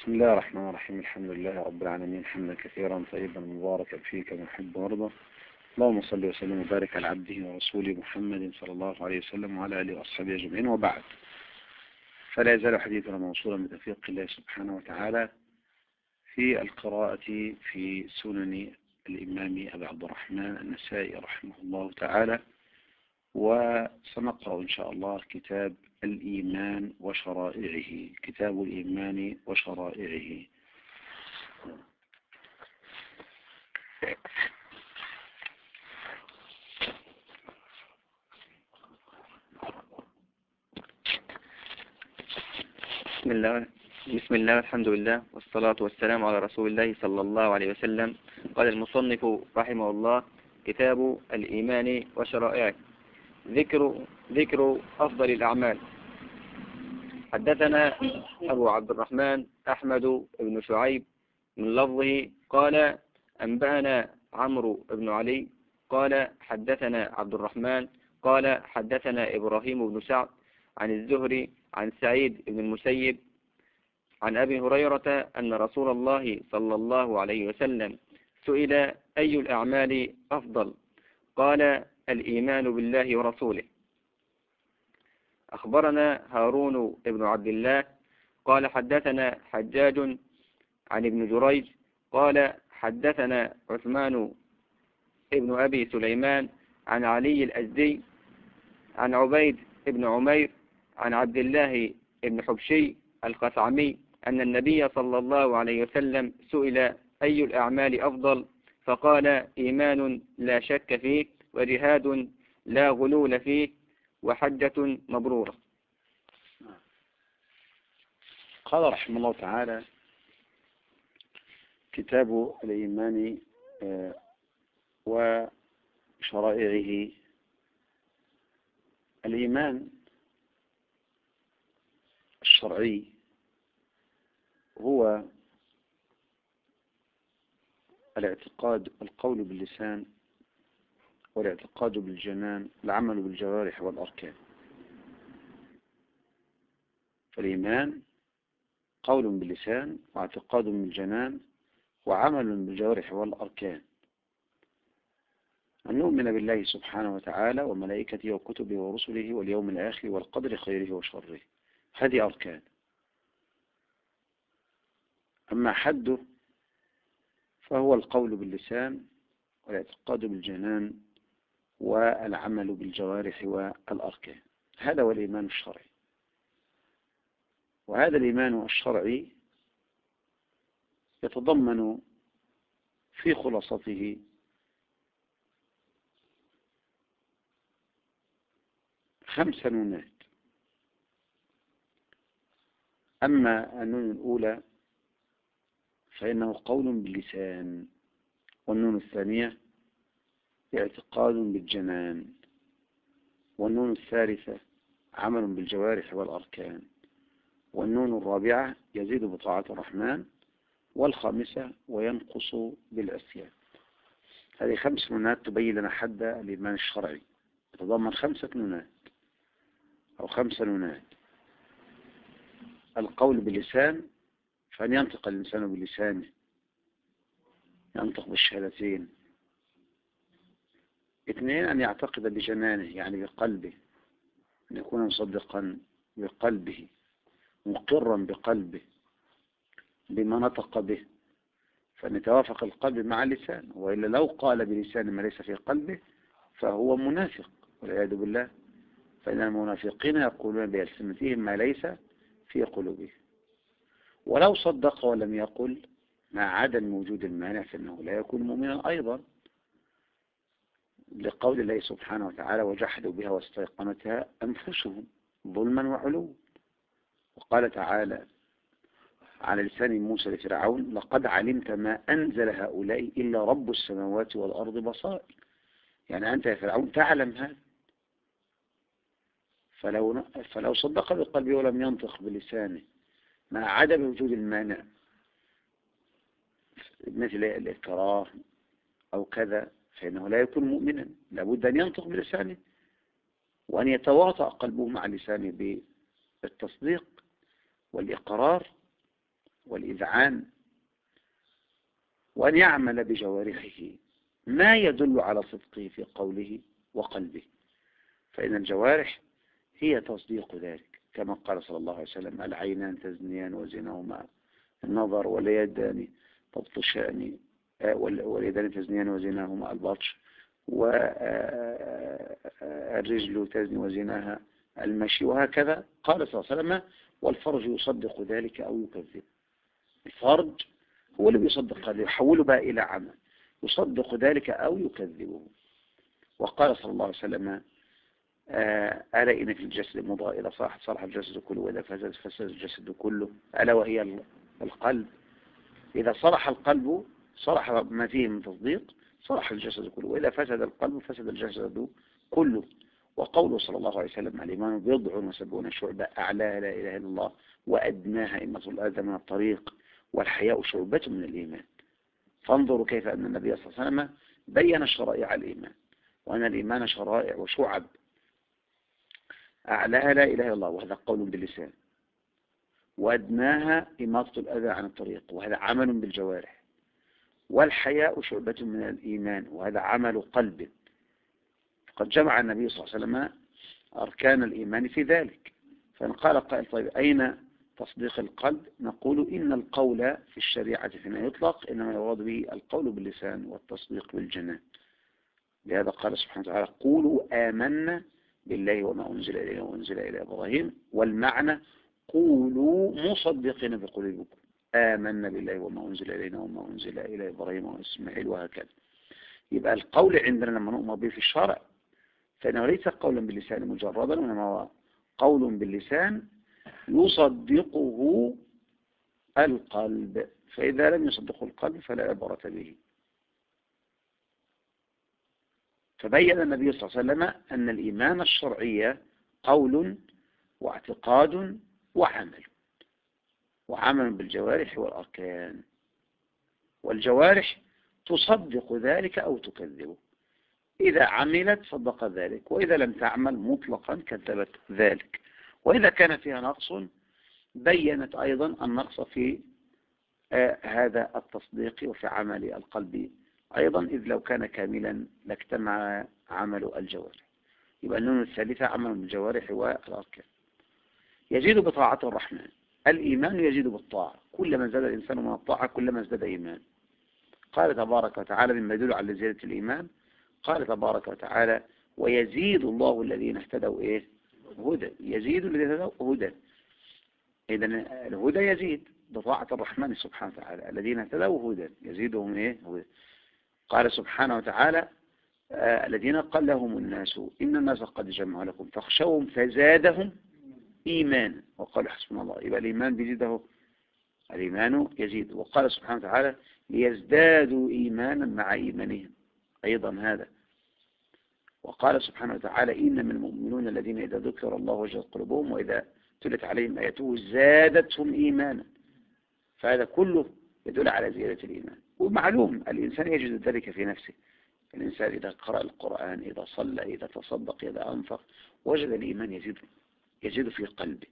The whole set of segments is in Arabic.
بسم الله الرحمن الرحيم. الحمد لله رب العالمين، حمدا كثيرا طيبا مباركا فيه كما يحب ويرضى. اللهم صل وسلم وبارك على عبده ورسوله محمد صلى الله عليه وسلم وعلى آله وأصحابه أجمعين، وبعد. فلا يزال حديثنا موصولا بتوفيق الله سبحانه وتعالى في القراءة في سنن الإمام أبي عبد الرحمن النسائي رحمه الله تعالى، وسنقرأ إن شاء الله كتاب الإيمان وشرائعه. كتاب الإيمان وشرائعه. بسم الله والحمد لله والصلاة والسلام على رسول الله صلى الله عليه وسلم. قال المصنف رحمه الله: كتاب الإيمان وشرائعه. ذكر أفضل الأعمال. حدثنا أبو عبد الرحمن أحمد بن شعيب من لفظه قال: أنبأنا عمرو بن علي قال: حدثنا عبد الرحمن قال: حدثنا إبراهيم بن سعد عن الزهري عن سعيد بن المسيب عن أبي هريرة أن رسول الله صلى الله عليه وسلم سئل: أي الأعمال أفضل؟ قال: الإيمان بالله ورسوله. أخبرنا هارون بن عبد الله قال: حدثنا حجاج عن ابن جريج قال: حدثنا عثمان ابن أبي سليمان عن علي الأزدي عن عبيد بن عمير عن عبد الله بن حبشي الخثعمي أن النبي صلى الله عليه وسلم سئل: أي الأعمال أفضل؟ فقال: إيمان لا شك فيه، وجهاد لا غلول فيه، وحجة مبرورة. قال رحمه الله تعالى: كتاب الإيمان وشرائعه. الإيمان الشرعي هو الاعتقاد، القول باللسان، والاعتقاد بالجنان، العمل بالجوارح والأركان. فالإيمان قول باللسان، واعتقاد بالجنان، وعمل بالجوارح والأركان. أن نؤمن بالله سبحانه وتعالى وملائكته وكتبه ورسله واليوم الآخر والقدر خيره وشره. هذه أركان. أما حده فهو القول باللسان، والاعتقاد بالجنان، والعمل بالجوارح والأركان. هذا هو الإيمان الشرعي. وهذا الإيمان الشرعي يتضمن في خلاصته خمس نونات. أما النون الأولى فإنه قول باللسان، والنون الثانية اعتقاد بالجنان، والنون الثالثة عمل بالجوارح والأركان، والنون الرابعة يزيد بطاعة الرحمن، والخامسة وينقص بالعصيان. هذه خمس نونات تبين لنا حد الإيمان الشرعي. يتضمن خمسة نونات أو خمس نونات. القول باللسان، فأن ينطق الإنسان بلسانه، ينطق بالشهادتين. اثنين، أن يعتقد بجنانه، يعني بقلبه، أن يكون مصدقا بقلبه، مقرا بقلبه بما نطق به، فأن يتوافق القلب مع اللسان. وإلا لو قال بلسان ما ليس في قلبه فهو منافق والعياذ بالله. فإن المنافقين يقولون بألسنتهم ما ليس في قلوبهم. ولو صدق ولم يقل مع عدم وجود المانع فإنه لا يكون مؤمنا أيضا، لقول الله سبحانه وتعالى: وجحدوا بها واستيقنتها أنفسهم ظلما وعلوا. وقال تعالى على لسان موسى لفرعون: لقد علمت ما أنزل هؤلاء إلا رب السماوات والأرض بصائر. يعني أنت يا فرعون تعلم هذا. فلو صدق بقلبه ولم ينطق بلسانه مع عدم وجود المانع مثل الإكراه أو كذا فإنه لا يكون مؤمنا. لابد أن ينطق بلسانه، وأن يتواطأ قلبه مع لسانه بالتصديق والإقرار والإذعان، وأن يعمل بجوارحه ما يدل على صدقه في قوله وقلبه، فإن الجوارح هي تصديق ذلك، كما قال صلى الله عليه وسلم: العينان تزنيان وزناهما النظر، واليدان تبطشان واليدان تزنيان وزناهما البطش، والرجل تزني وزناها المشي، وهكذا. قال صلى الله عليه وسلم: والفرج يصدق ذلك أو يكذب. الفرج هو اللي بيصدق هذا، يحوله بقى إلى عمل، يصدق ذلك أو يكذبه. وقال صلى الله عليه وسلم: ألا إن في الجسد مضغة إذا صلحت صلح الجسد كله، وإذا فسد فسد الجسد كله، ألا وهي القلب. إذا صلح القلب صلح ما فيه من تصديق، صلح الجسد كله، وإذا فسد القلب فسد الجسد كله. وقوله صلى الله عليه وسلم: الإيمان 70 شعبة، أعلاها لا إله إلا الله، وأدناها إماطة الأذى من الطريق، والحياء شعبة من الإيمان. فانظروا كيف أن النبي صلى الله عليه وسلم بين شرائع الإيمان، وأن الإيمان شرائع وشعب. أعلاها لا إله إلا الله، وهذا قول باللسان، وأدناها إماطة الأذى عن الطريق، وهذا عمل بالجوارح، والحياء شعبة من الإيمان، وهذا عمل قلب. قد جمع النبي صلى الله عليه وسلم أركان الإيمان في ذلك. فإن قال قائل: طيب أين تصديق القلب؟ نقول: إن القول في الشريعة فيما يطلق إنما يراد به القول باللسان والتصديق بالجنان. لهذا قال سبحانه وتعالى: قولوا آمنا بالله وما أنزل إلينا وأنزل إلى إبراهيم، والمعنى قولوا مصدقين بقلوبكم، آمنا بالله وما أنزل إلينا وما أنزل إلى إبراهيم وإسماعيل، وهكذا. يبقى القول عندنا لما نؤمر به في الشرع فإنه ليس قولا باللسان مجردا، وإنما هو قول باللسان يصدقه القلب، فإذا لم يصدقه القلب فلا عبرة به. فبين النبي صلى الله عليه وسلم أن الإيمان الشرعي قول واعتقاد وعمل بالجوارح والأركان، والجوارح تصدق ذلك أو تكذبه، إذا عملت صدق ذلك، وإذا لم تعمل مطلقا كذبت ذلك، وإذا كان فيها نقص بينت أيضا النقص في هذا التصديق وفي عمل القلب أيضا، إذ لو كان كاملا لاجتمع عمل الجوارح. يبقى النون الثالثة عمل الجوارح والأركان. يزيد بطاعة الرحمن. الإيمان يزيد بالطاعة، كلما زاد الإنسان من الطاعة كلما ازداد إيمان. قال تبارك وتعالى مما يدل على زيادة الإيمان، قال تبارك وتعالى: ويزيد الله الذين اهتدوا هدى. يزيد الذين اهتدوا هدى. إذن الهدى يزيد بطاعة الرحمن سبحانه وتعالى. الذين اهتدوا هدى يزيدهم هدى. قال سبحانه وتعالى: الذين قال لهم الناس إن الناس قد جمعوا لكم فاخشوهم فزادهم إيمانا وقالوا حسبنا الله. يبقى الإيمان بيزيده، الإيمان يزيد. وقال سبحانه وتعالى: ليزدادوا إيمانا مع إيمانهم، أيضا هذا. وقال سبحانه وتعالى: إنما المؤمنون الذين إذا ذكر الله وجلت قلوبهم وإذا تلت عليهم آياته زادتهم إيمانا. فهذا كله يدل على زيادة الإيمان. ومعلوم الإنسان يجد ذلك في نفسه. الإنسان إذا قرأ القرآن، إذا صلى، إذا تصدق، إذا أنفق، وجد الإيمان يزيد في قلبه.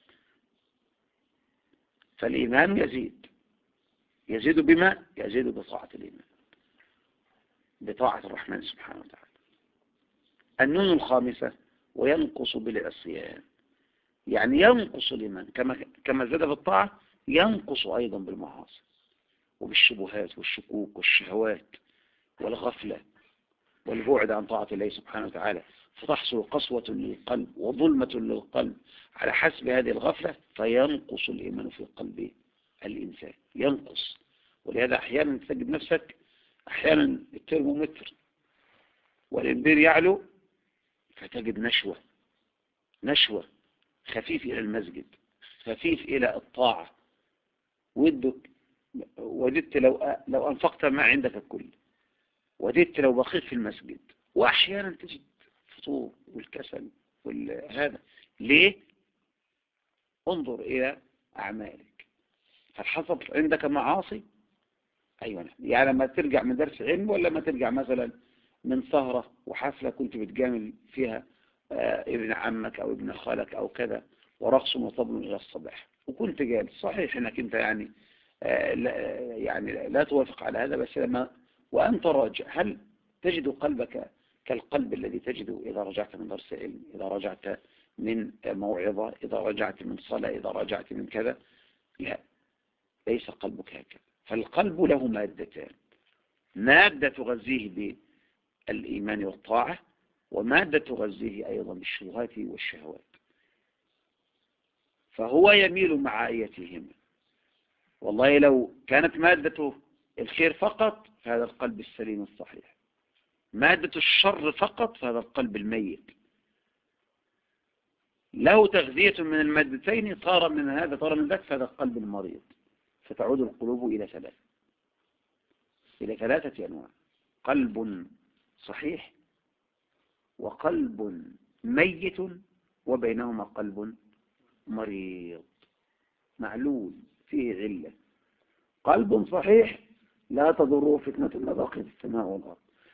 فالإيمان يزيد بما يزيد بطاعة الإيمان، بطاعة الرحمن سبحانه وتعالى. النون الخامسة: وينقص بالعصيان. يعني ينقص الإيمان كما زاد بالطاعة، ينقص أيضا بالمعاصي وبالشبهات والشكوك والشهوات والغفلة والبعد عن طاعة الله سبحانه وتعالى، فتحصل قسوة للقلب وظلمة للقلب على حسب هذه الغفلة، فينقص الإيمان في قلب الإنسان، ينقص. ولهذا أحيانا تجد نفسك أحيانا الترمومتر والإنبير يعلو فتجد نشوة خفيف إلى المسجد، خفيف إلى الطاعة، وددت لو أنفقت ما عندك الكل، وددت لو بقيت في المسجد. وأحيانا تجد الفطور والكسل هذا ليه؟ انظر إلى أعمالك، هل حصل عندك معاصي؟ أيوة. يعني لما ترجع من درس علم، ولا ما ترجع مثلا من سهرة وحفلة كنت بتجامل فيها ابن عمك أو ابن خالك أو كذا، ورقص وطبل إلى الصباح، وكنت جالس، صحيح انك انت يعني لا توافق على هذا، بس لما وأنت راجع هل تجد قلبك كالقلب الذي تجده إذا رجعت من درس علم، إذا رجعت من موعظة، إذا رجعت من صلاة، إذا رجعت من كذا؟ لا، ليس قلبك هكذا. فالقلب له مادتان: مادة تغذيه بالإيمان والطاعة، ومادة تغذيه أيضا بالشبهات والشهوات، فهو يميل مع آياتهما. والله لو كانت مادته الخير فقط فهذا القلب السليم الصحيح، مادة الشر فقط فهذا القلب الميت. له تغذية من المادتين، طار من هذا طار من ذاك، فهذا القلب المريض. فتعود القلوب إلى ثلاثة أنواع: قلب صحيح، وقلب ميت، وبينهما قلب مريض معلول فيه علة. قلب صحيح لا تضره فتنة ما بقيت السماء والأرض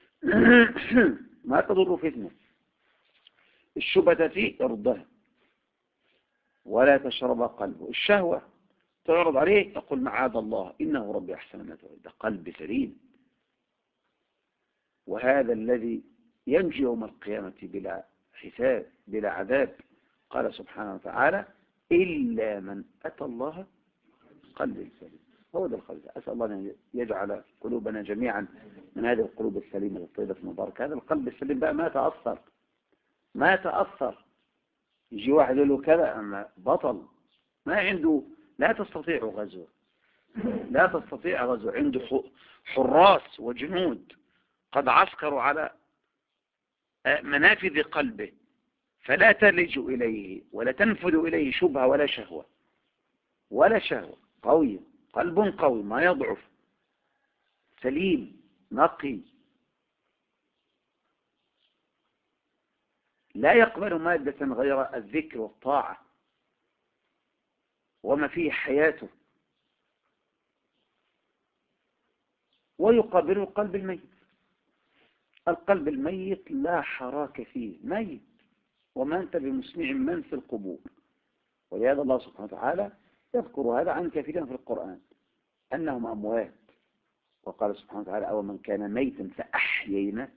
ما تضر فتنة الشبهة فيه ارضها ولا تشرب قلبه. الشهوة تعرض عليه يقول معاذ الله إنه ربي أحسن ما تريد. ده قلب سليم، وهذا الذي ينجي يوم القيامة بلا حساب بلا عذاب. قال سبحانه وتعالى: إلا من أتى الله قلب سليم. هو ده القلب. أسأل الله أن يجعل قلوبنا جميعا من هذه القلوب السليمة الطيبة المباركة. هذا القلب السليم بقى ما تأثر يجي واحد يقول له كذا، أما بطل ما عنده، لا تستطيع غزو، عنده حراس وجنود قد عسكروا على منافذ قلبه، فلا تلج إليه ولا تنفذ إليه شبهة ولا شهوة. قوي، قلب قوي ما يضعف، سليم نقي، لا يقبل مادة غير الذكر والطاعة وما فيه حياته. ويقابل القلب الميت. القلب الميت لا حراك فيه، ميت، وما أنت بمسمع من في القبور. ولهذا الله سبحانه وتعالى يذكر هذا عن كثيرا في القرآن أنهم أموات. وقال سبحانه وتعالى: أو من كان ميتا فأحيينا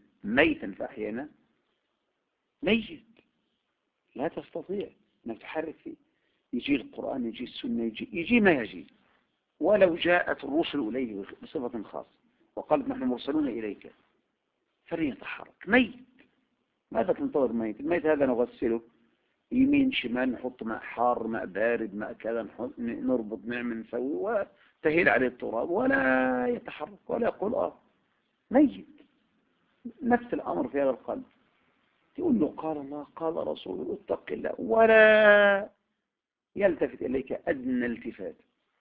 ميت لا تستطيع أن تحرك فيه. يجي القرآن، يجي السنة، يجي ما يجي، ولو جاءت الرسل إليه بصفة خاصة وقالت نحن مرسلون إليك فليتحرك. ميت، ماذا تنتظر؟ ميت. الميت هذا نغسله يمين شمال، نحط ماء حار ماء بارد ماء كذا، نربط نعمل نسوي وتهيل عليه التراب ولا يتحرك ولا يقول ميت. نفس الأمر في هذا القلب. تقول له قال الله قال رسوله اتق الله، ولا يلتفت إليك أدنى التفات.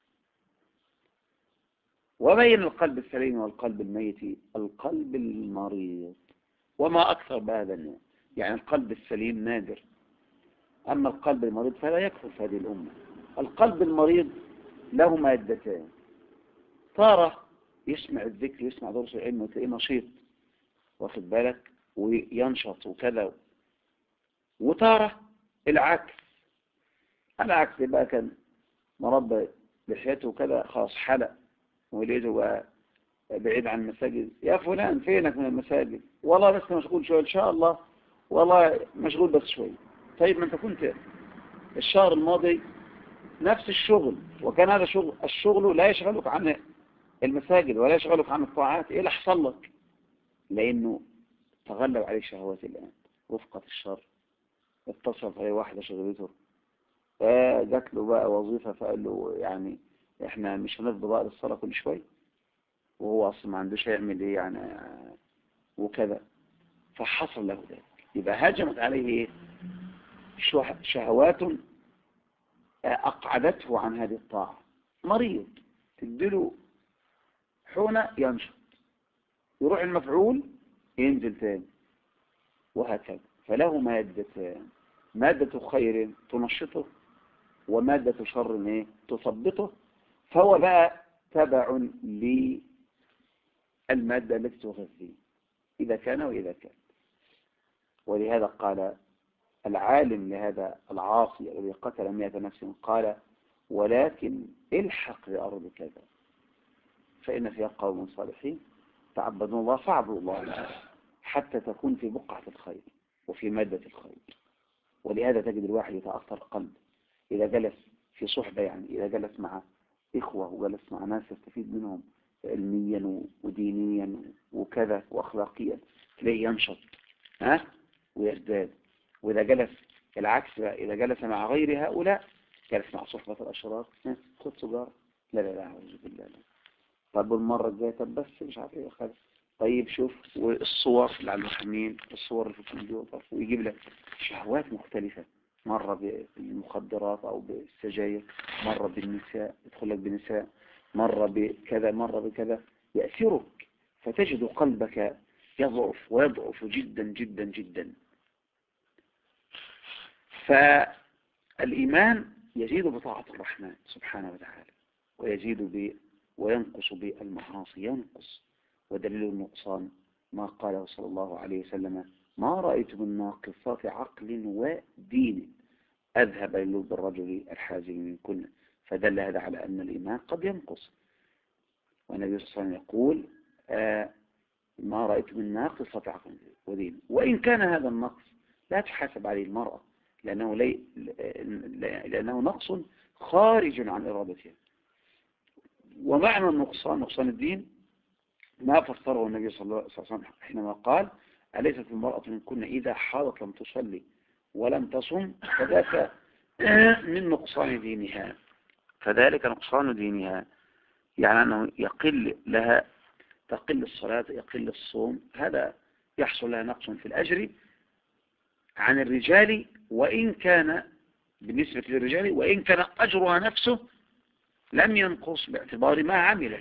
وبين القلب السليم والقلب الميت القلب المريض، وما أكثر بهذا النوع. يعني القلب السليم نادر، أما القلب المريض فلا يكثر في هذه الأمة. القلب المريض له مادتان: تارة يسمع الذكر يسمع درس العلم وتلاقيه نشيط واخد بالك وينشط وكذا، وتارة العكس بقى كان مربى لحيته وكذا خلاص حلق وليده بقى بعيد عن المساجد. يا فلان فينك من المساجد؟ والله بس مشغول شوية. إن شاء الله والله مشغول بس شوية. طيب ما انت كنت الشهر الماضي نفس الشغل، وكان هذا الشغل لا يشغلك عن المساجد ولا يشغلك عن الطاعات. ايه اللي حصل لك؟ لانه تغلب عليه شهوات الان، رفقة الشر. اتصل عليه واحدة شغلته، جات له بقى وظيفة، فقال له يعني احنا مش هنفضل بقى للصلاة كل شوية، وهو اصلا ما عندوش يعمل ايه يعني وكذا. فحصل له ذلك. يبقى هجمت عليه شهوات أقعدته عن هذه الطاعة. مريض تديله حونة ينشط، يروح المفعول ينزل تاني، وهكذا. فله مادتان: مادة خير تنشطه، ومادة شر تثبطه. فهو بقى تبع للمادة التي تغذيه إذا كان وإذا كان. ولهذا قال العالم لهذا العاصي الذي قتل 100 نفس، قال: ولكن الحق بأرض كذا فإن فيها قوم صالحين تعبدوا الله فاعبدوا الله حتى تكون في بقعة الخير وفي مادة الخير. ولهذا تجد الواحد يتأثر قلب إذا جلس في صحبة، يعني إذا جلس مع إخوة وجلس مع ناس يستفيد منهم علميا ودينيا وكذا وأخلاقيا، تلاقيه ينشط ويزداد. وإذا جلس العكس بقى، إذا جلس مع غير هؤلاء، جلس مع صحبة الأشرار، خد سجارة، لا لا لا أعوذ بالله لا. طب المرة الجاية، طب بس مش عارف ايه خالص. طيب شوف والصور اللي على المحمين، الصور اللي في الكمبيوتر، ويجيب لك شهوات مختلفة، مرة بالمخدرات أو بالسجاير، مرة بالنساء، يدخل لك بالنساء، مرة بكذا، مرة بكذا، يأثرك فتجد قلبك يضعف ويضعف جدا جدا جدا. فالإيمان يزيد بطاعة الرحمن سبحانه وتعالى، ويزيد وينقص بالمعاصي، ينقص. ودليل النقصان ما قاله صلى الله عليه وسلم: ما رأيت من ناقصات عقل ودين أذهب للب الرجل الحازم منكن. فدل هذا على أن الإيمان قد ينقص. والنبي صلى الله عليه وسلم يقول: ما رأيت من ناقصة عقل ودين. وإن كان هذا النقص لا تحاسب عليه المرأة، لأنه نقص خارج عن إرادتها. ومعنى النقصان، نقصان الدين، ما فسره النبي صلى الله عليه وسلم حينما قال: أليست المرأة منكن إذا حاضت لم تصلي ولم تصم فذاك من نقصان دينها. فذلك نقصان دينها، يعني أنه يقل لها، تقل الصلاة، يقل الصوم، هذا يحصل لها نقص في الأجر عن الرجال، وإن كان بالنسبة للرجال، وإن كان أجرها نفسه لم ينقص باعتبار ما عملت،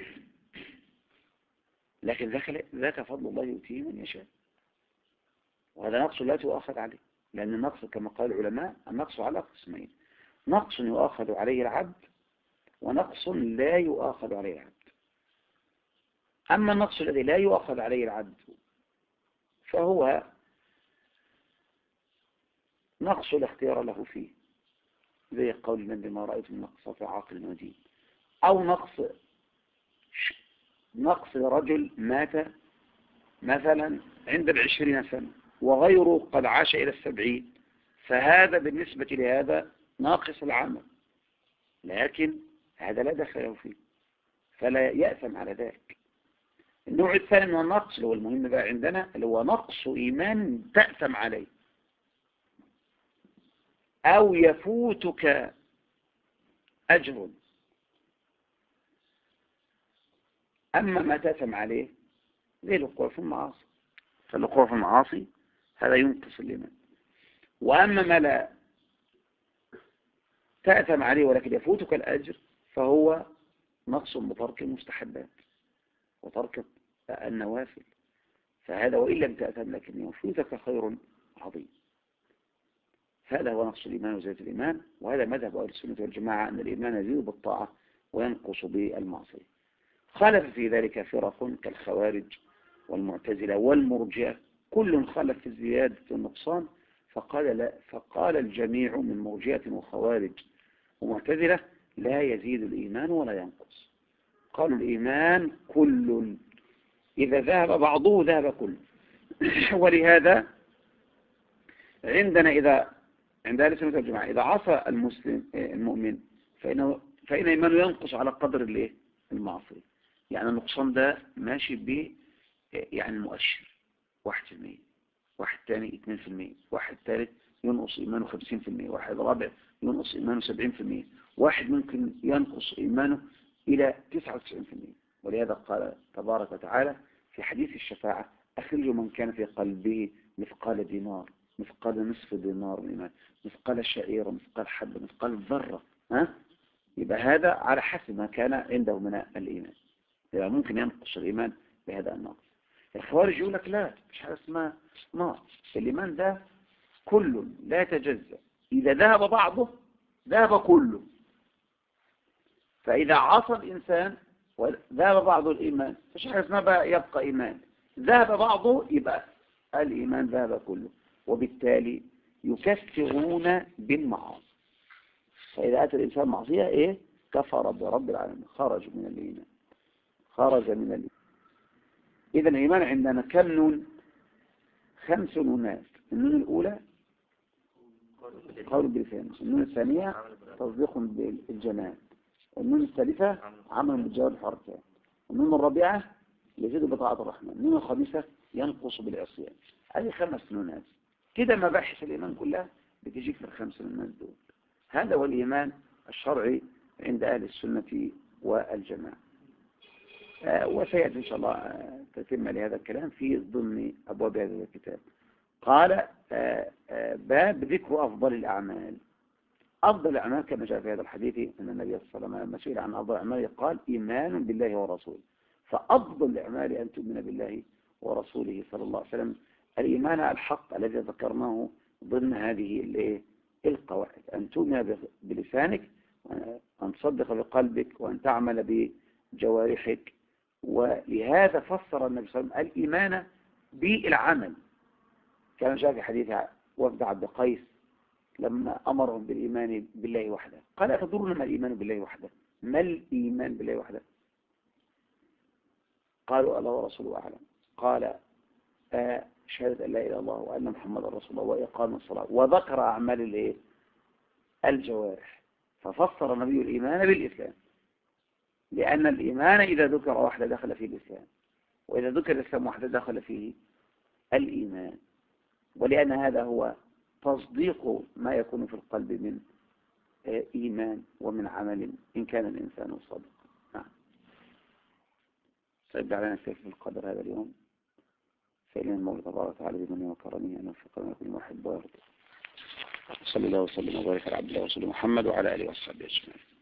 لكن ذاك فضل الله يؤتيه من يشاء. وهذا نقص لا تؤاخذ عليه، لأن النقص كما قال العلماء النقص على قسمين: نقص يؤاخذ عليه العبد، ونقص لا يؤاخذ عليه العبد. أما النقص الذي لا يؤاخذ عليه العبد فهو نقص لا اختيار له فيه، زي قول النبي: ما رأيت من نقص في عاقل ودين. أو نقص رجل مات مثلا عند 20 سنة وغيره قد عاش إلى 70، فهذا بالنسبة لهذا ناقص العمل، لكن هذا لا دخل له فيه فلا يأثم على ذلك. النوع الثاني من النقص اللي هو المهم بقى عندنا، اللي هو نقص إيمان تأثم عليه، أو يفوتك أجر. أما ما تأثم عليه زي الوقوع في المعاصي، فالوقوع في المعاصي هذا ينقص الإيمان. وأما ما لا تأثم عليه ولكن يفوتك الأجر فهو نقص بترك المستحبات وترك النوافل، فهذا وإن لم تأثم لكن يفوتك خير عظيم. هذا هو نقص الإيمان وزيادة الإيمان. وهذا مذهب أهل السنة والجماعة، أن الإيمان يزيد بالطاعة وينقص بالمعصية. خالف في ذلك فرق كالخوارج والمعتزلة والمرجئة، كل خالف في الزيادة والنقصان، فقال الجميع من مرجئة وخوارج ومعتزلة: لا يزيد الإيمان ولا ينقص. قالوا الإيمان كل، إذا ذهب بعضه ذهب كله. ولهذا عندنا عند أهل السنة والجماعة إذا عصى المؤمن فإن إيمانه ينقص على قدر المعصية. يعني النقصان ده ماشي ب يعني المؤشر 1%، واحد ثاني 2%، واحد ثالث ينقص إيمانه 50%، واحد رابع ينقص إيمانه 70%، واحد ممكن ينقص إيمانه إلى 99%. ولهذا قال تبارك وتعالى في حديث الشفاعة: أخرجوا من كان في قلبه مثقال دينار، مثقال نصف دينار من إيمان، مثقال شعيرة، مثقال حبة، مثقال ذرة. يبقى هذا على حسب ما كان عنده من الإيمان، يبقى ممكن ينقص الإيمان بهذا النقص. الخوارج يقول لك لا، مش حاجة اسمها نقص، الإيمان ده كل لا يتجزأ، إذا ذهب بعضه ذهب كله. فإذا عصى الإنسان وذهب بعض الإيمان مش حاجة اسمها بقى يبقى إيمان، ذهب بعضه يبقى الإيمان ذهب كله. وبالتالي يكفرون بالمعاصي، فإذا أتى الإنسان معصية إيه؟ كفر برب العالمين، خرج من الإيمان، خرج من الإيمان. إذا الإيمان عندنا كم نون؟ 5 نونات. النون الأولى قول باللسان، النون الثانية تصديق بالجنان، النون الثالثة عمل بالجوارح الحركات، النون الرابعة يزيد بطاعة الرحمن، النون الخامسة ينقص بالعصيان. هذه 5 نونات كده. مباحث الإيمان كلها بتجيك في ال5 نونات دول. هذا هو الإيمان الشرعي عند أهل السنة والجماعة. وسيأتي إن شاء الله تتم لهذا الكلام في ضمن أبواب هذا الكتاب. قال باب ذكر أفضل الأعمال. أفضل الأعمال كما جاء في هذا الحديث أن النبي صلى الله عليه وسلم لما سئل عن أفضل الأعمال قال إيمان بالله ورسوله. فأفضل الأعمال أن تؤمن بالله ورسوله صلى الله عليه وسلم. الإيمان الحق الذي ذكرناه ضمن هذه القواعد، أن تؤمن بلسانك، وأن تصدق بقلبك، وأن تعمل بجوارحك. ولهذا فسر النبي صلى الله عليه وسلم الإيمان بالعمل كما جاء في حديث وفد عبد القيس لما أمرهم بالإيمان بالله وحده. قال أتدرون ما الإيمان بالله وحده؟ ما الإيمان بالله وحده؟ قالوا الله ورسوله أعلم. قال شهادة أن لا إله إلا الله وأن محمد رسول الله وإقام الصلاة، وذكر أعمال الجوارح. ففسر النبي الإيمان بالإسلام، لأن الإيمان إذا ذكر وحده دخل فيه الإسلام، وإذا ذكر الإسلام وحده دخل فيه الإيمان. ولأن هذا هو تصديق ما يكون في القلب من إيمان ومن عمل إن كان الإنسان صادقا. نعم. سيبدأ علينا السيف في القدر هذا اليوم. سيدنا المولى تبارك وتعالى بمنه وكرمه أن يوفقنا كل واحد ويرضى. صلى الله وسلم وبارك على عبد الله ورسوله محمد وعلى آله وصحبه أجمعين.